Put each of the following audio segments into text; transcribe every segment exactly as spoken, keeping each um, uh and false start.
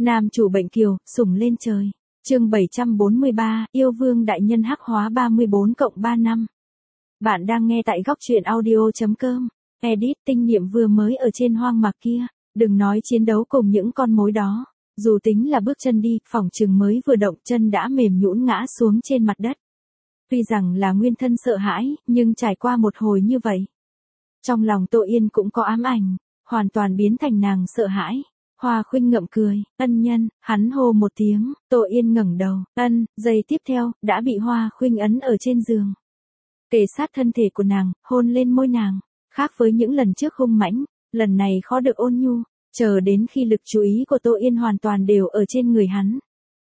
Nam chủ bệnh kiều, sủng lên trời. Chương bảy trăm bốn mươi ba, yêu vương đại nhân hắc hóa ba mươi bốn cộng ba năm. Bạn đang nghe tại góc truyện audio chấm com. Edit tinh niệm vừa mới ở trên hoang mạc kia, đừng nói chiến đấu cùng những con mối đó. Dù tính là bước chân đi, phỏng chừng mới vừa động chân đã mềm nhũn ngã xuống trên mặt đất. Tuy rằng là nguyên thân sợ hãi, nhưng trải qua một hồi như vậy. Trong lòng Tô Yên cũng có ám ảnh, hoàn toàn biến thành nàng sợ hãi. Hoa Khuynh ngậm cười, ân nhân, hắn hô một tiếng, Tô Yên ngẩng đầu, ân, giây tiếp theo, đã bị Hoa Khuynh ấn ở trên giường. Kề sát thân thể của nàng, hôn lên môi nàng, khác với những lần trước hung mãnh, lần này khó được ôn nhu, chờ đến khi lực chú ý của Tô Yên hoàn toàn đều ở trên người hắn.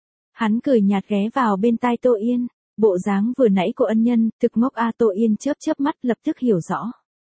Hắn cười nhạt ghé vào bên tai Tô Yên, bộ dáng vừa nãy của ân nhân, thực ngốc a. Tô Yên chớp chớp mắt lập tức hiểu rõ.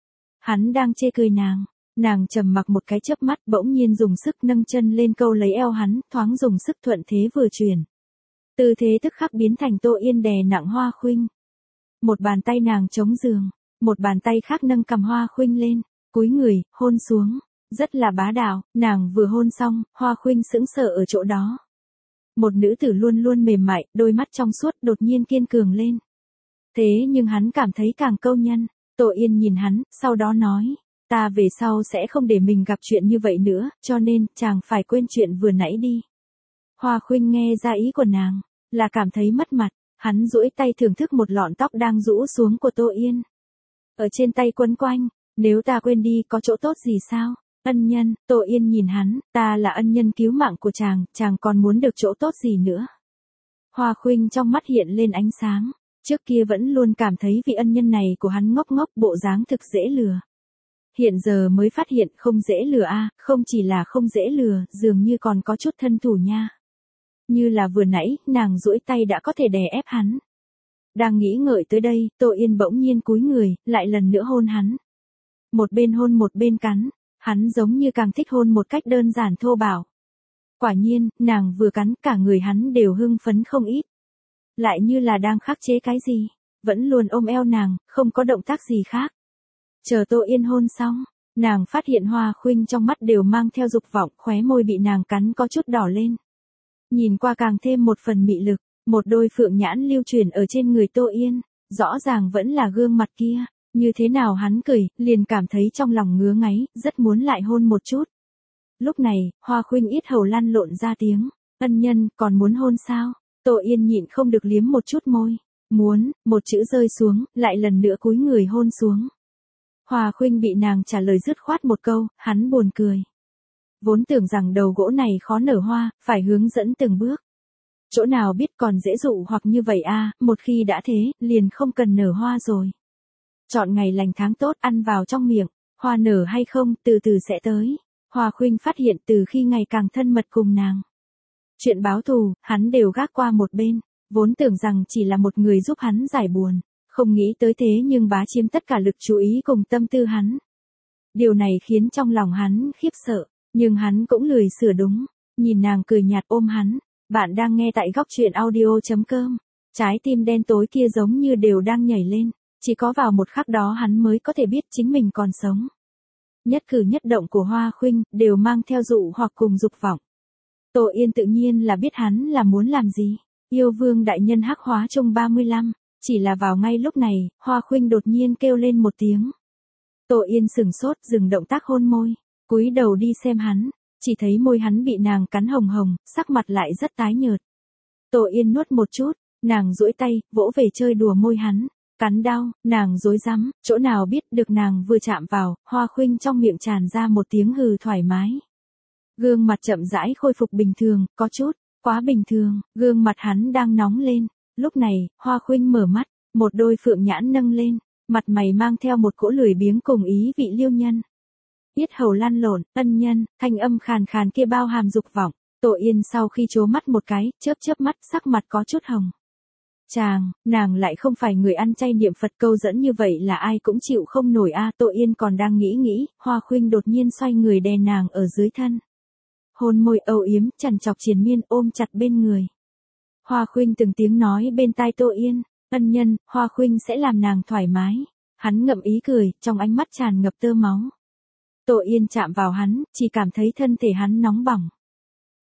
Hắn đang chê cười nàng. Nàng trầm mặc một cái chớp mắt, bỗng nhiên dùng sức nâng chân lên câu lấy eo hắn, thoáng dùng sức thuận thế vừa chuyển. Tư thế tức khắc biến thành Tô Yên đè nặng Hoa Khuynh. Một bàn tay nàng chống giường, một bàn tay khác nâng cằm Hoa Khuynh lên, cúi người, hôn xuống, rất là bá đạo. Nàng vừa hôn xong, Hoa Khuynh sững sờ ở chỗ đó. Một nữ tử luôn luôn mềm mại, đôi mắt trong suốt đột nhiên kiên cường lên. Thế nhưng hắn cảm thấy càng câu nhân. Tô Yên nhìn hắn, sau đó nói. Ta về sau sẽ không để mình gặp chuyện như vậy nữa, cho nên, chàng phải quên chuyện vừa nãy đi. Hoa Khuynh nghe ra ý của nàng, là cảm thấy mất mặt, hắn duỗi tay thưởng thức một lọn tóc đang rũ xuống của Tô Yên. Ở trên tay quấn quanh, nếu ta quên đi có chỗ tốt gì sao? Ân nhân, Tô Yên nhìn hắn, ta là ân nhân cứu mạng của chàng, chàng còn muốn được chỗ tốt gì nữa? Hoa Khuynh trong mắt hiện lên ánh sáng, trước kia vẫn luôn cảm thấy vị ân nhân này của hắn ngốc ngốc bộ dáng thực dễ lừa. Hiện giờ mới phát hiện không dễ lừa a, à, không chỉ là không dễ lừa, dường như còn có chút thân thủ nha. Như là vừa nãy, nàng duỗi tay đã có thể đè ép hắn. Đang nghĩ ngợi tới đây, Tô Yên bỗng nhiên cúi người, lại lần nữa hôn hắn. Một bên hôn một bên cắn, hắn giống như càng thích hôn một cách đơn giản thô bạo. Quả nhiên, nàng vừa cắn cả người hắn đều hưng phấn không ít. Lại như là đang khắc chế cái gì, vẫn luôn ôm eo nàng, không có động tác gì khác. Chờ Tô Yên hôn xong, nàng phát hiện Hoa Khuynh trong mắt đều mang theo dục vọng, khóe môi bị nàng cắn có chút đỏ lên. Nhìn qua càng thêm một phần mị lực, một đôi phượng nhãn lưu truyền ở trên người Tô Yên, rõ ràng vẫn là gương mặt kia, như thế nào hắn cười, liền cảm thấy trong lòng ngứa ngáy, rất muốn lại hôn một chút. Lúc này, Hoa Khuynh yết hầu lăn lộn ra tiếng, ân nhân, còn muốn hôn sao? Tô Yên nhịn không được liếm một chút môi, muốn, một chữ rơi xuống, lại lần nữa cúi người hôn xuống. Hoa Khuynh bị nàng trả lời dứt khoát một câu, hắn buồn cười. Vốn tưởng rằng đầu gỗ này khó nở hoa, phải hướng dẫn từng bước. Chỗ nào biết còn dễ dụ hoặc như vậy a, à, một khi đã thế, liền không cần nở hoa rồi. Chọn ngày lành tháng tốt ăn vào trong miệng, hoa nở hay không, từ từ sẽ tới. Hoa Khuynh phát hiện từ khi ngày càng thân mật cùng nàng. Chuyện báo thù, hắn đều gác qua một bên, vốn tưởng rằng chỉ là một người giúp hắn giải buồn. Không nghĩ tới thế nhưng bá chiếm tất cả lực chú ý cùng tâm tư hắn. Điều này khiến trong lòng hắn khiếp sợ, nhưng hắn cũng lười sửa đúng, nhìn nàng cười nhạt ôm hắn. Bạn đang nghe tại góc truyện audio chấm com. Trái tim đen tối kia giống như đều đang nhảy lên, chỉ có vào một khắc đó hắn mới có thể biết chính mình còn sống. Nhất cử nhất động của Hoa Khuynh đều mang theo dụ hoặc cùng dục vọng. Tô Yên tự nhiên là biết hắn là muốn làm gì. Yêu vương đại nhân hắc hóa chung ba mươi lăm. Chỉ là vào ngay lúc này, Hoa Khuynh đột nhiên kêu lên một tiếng. Tô Yên sừng sốt dừng động tác hôn môi, cúi đầu đi xem hắn, chỉ thấy môi hắn bị nàng cắn hồng hồng, sắc mặt lại rất tái nhợt. Tô Yên nuốt một chút, nàng duỗi tay, vỗ về chơi đùa môi hắn, cắn đau, nàng rối rắm, chỗ nào biết được nàng vừa chạm vào, Hoa Khuynh trong miệng tràn ra một tiếng hừ thoải mái. Gương mặt chậm rãi khôi phục bình thường, có chút, quá bình thường, gương mặt hắn đang nóng lên. Lúc này, Hoa Khuynh mở mắt, một đôi phượng nhãn nâng lên, mặt mày mang theo một cỗ lười biếng cùng ý vị liêu nhân. Yết hầu lăn lộn, ân nhân, thanh âm khàn khàn kia bao hàm dục vọng. Tô Yên sau khi trố mắt một cái, chớp chớp mắt, sắc mặt có chút hồng. Chàng, nàng lại không phải người ăn chay niệm Phật, câu dẫn như vậy là ai cũng chịu không nổi a. À, Tô Yên còn đang nghĩ nghĩ, Hoa Khuynh đột nhiên xoay người đè nàng ở dưới thân. Hôn môi âu yếm, chằn chọc triền miên ôm chặt bên người. Hoa Khuynh từng tiếng nói bên tai Tô Yên, ân nhân, Hoa Khuynh sẽ làm nàng thoải mái. Hắn ngậm ý cười, trong ánh mắt tràn ngập tơ máu. Tô Yên chạm vào hắn, chỉ cảm thấy thân thể hắn nóng bỏng.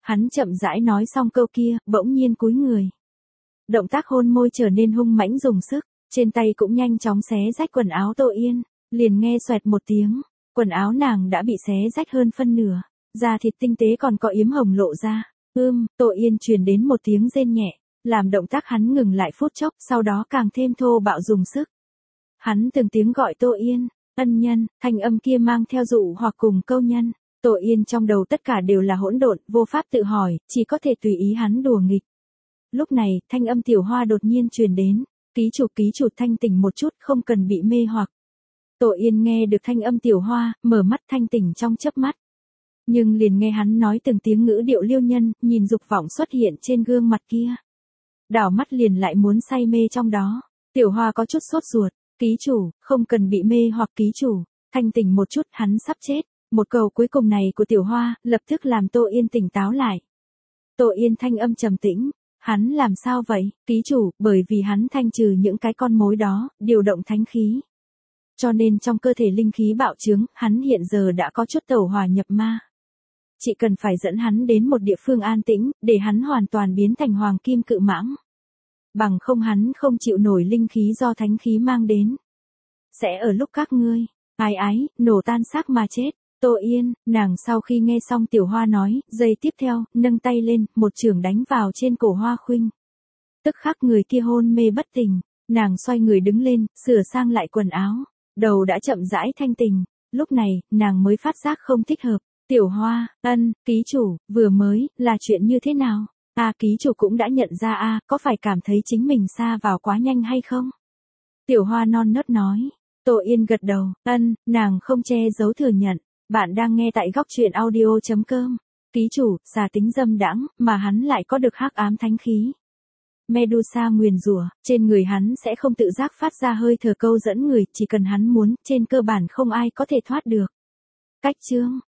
Hắn chậm rãi nói xong câu kia, bỗng nhiên cúi người. Động tác hôn môi trở nên hung mãnh dùng sức, trên tay cũng nhanh chóng xé rách quần áo Tô Yên, liền nghe xoẹt một tiếng, quần áo nàng đã bị xé rách hơn phân nửa, da thịt tinh tế còn có yếm hồng lộ ra. Ưm, Tô Yên truyền đến một tiếng rên nhẹ, làm động tác hắn ngừng lại phút chốc, sau đó càng thêm thô bạo dùng sức. Hắn từng tiếng gọi Tô Yên, ân nhân, thanh âm kia mang theo dụ hoặc cùng câu nhân. Tô Yên trong đầu tất cả đều là hỗn độn, vô pháp tự hỏi, chỉ có thể tùy ý hắn đùa nghịch. Lúc này, thanh âm Tiểu Hoa đột nhiên truyền đến, ký chủ ký chủ thanh tỉnh một chút, không cần bị mê hoặc. Tô Yên nghe được thanh âm Tiểu Hoa, mở mắt thanh tỉnh trong chớp mắt. Nhưng liền nghe hắn nói từng tiếng ngữ điệu liêu nhân, nhìn dục vọng xuất hiện trên gương mặt kia. Đảo mắt liền lại muốn say mê trong đó. Tiểu Hoa có chút sốt ruột, ký chủ, không cần bị mê hoặc ký chủ, thanh tỉnh một chút, hắn sắp chết. Một câu cuối cùng này của Tiểu Hoa, lập tức làm Tô Yên tỉnh táo lại. Tô Yên thanh âm trầm tĩnh, hắn làm sao vậy, ký chủ, bởi vì hắn thanh trừ những cái con mối đó, điều động thánh khí. Cho nên trong cơ thể linh khí bạo trướng, hắn hiện giờ đã có chút tẩu hỏa nhập ma. Chỉ cần phải dẫn hắn đến một địa phương an tĩnh, để hắn hoàn toàn biến thành hoàng kim cự mãng. Bằng không hắn không chịu nổi linh khí do thánh khí mang đến. Sẽ ở lúc các ngươi, ái ái, nổ tan xác mà chết. Tô Yên, nàng sau khi nghe xong Tiểu Hoa nói, giây tiếp theo, nâng tay lên, một chưởng đánh vào trên cổ Hoa Khuynh. Tức khắc người kia hôn mê bất tỉnh, nàng xoay người đứng lên, sửa sang lại quần áo, đầu đã chậm rãi thanh tỉnh, lúc này, nàng mới phát giác không thích hợp. Tiểu Hoa, ân, ký chủ, vừa mới, là chuyện như thế nào? A à, ký chủ cũng đã nhận ra a à, có phải cảm thấy chính mình xa vào quá nhanh hay không? Tiểu Hoa non nớt nói. Tô Yên gật đầu, ân, nàng không che giấu thừa nhận. Bạn đang nghe tại góc truyện audio chấm com. Ký chủ, xà tính dâm đãng, mà hắn lại có được hắc ám thánh khí. Medusa nguyền rủa, trên người hắn sẽ không tự giác phát ra hơi thở câu dẫn người, chỉ cần hắn muốn, trên cơ bản không ai có thể thoát được. Cách chương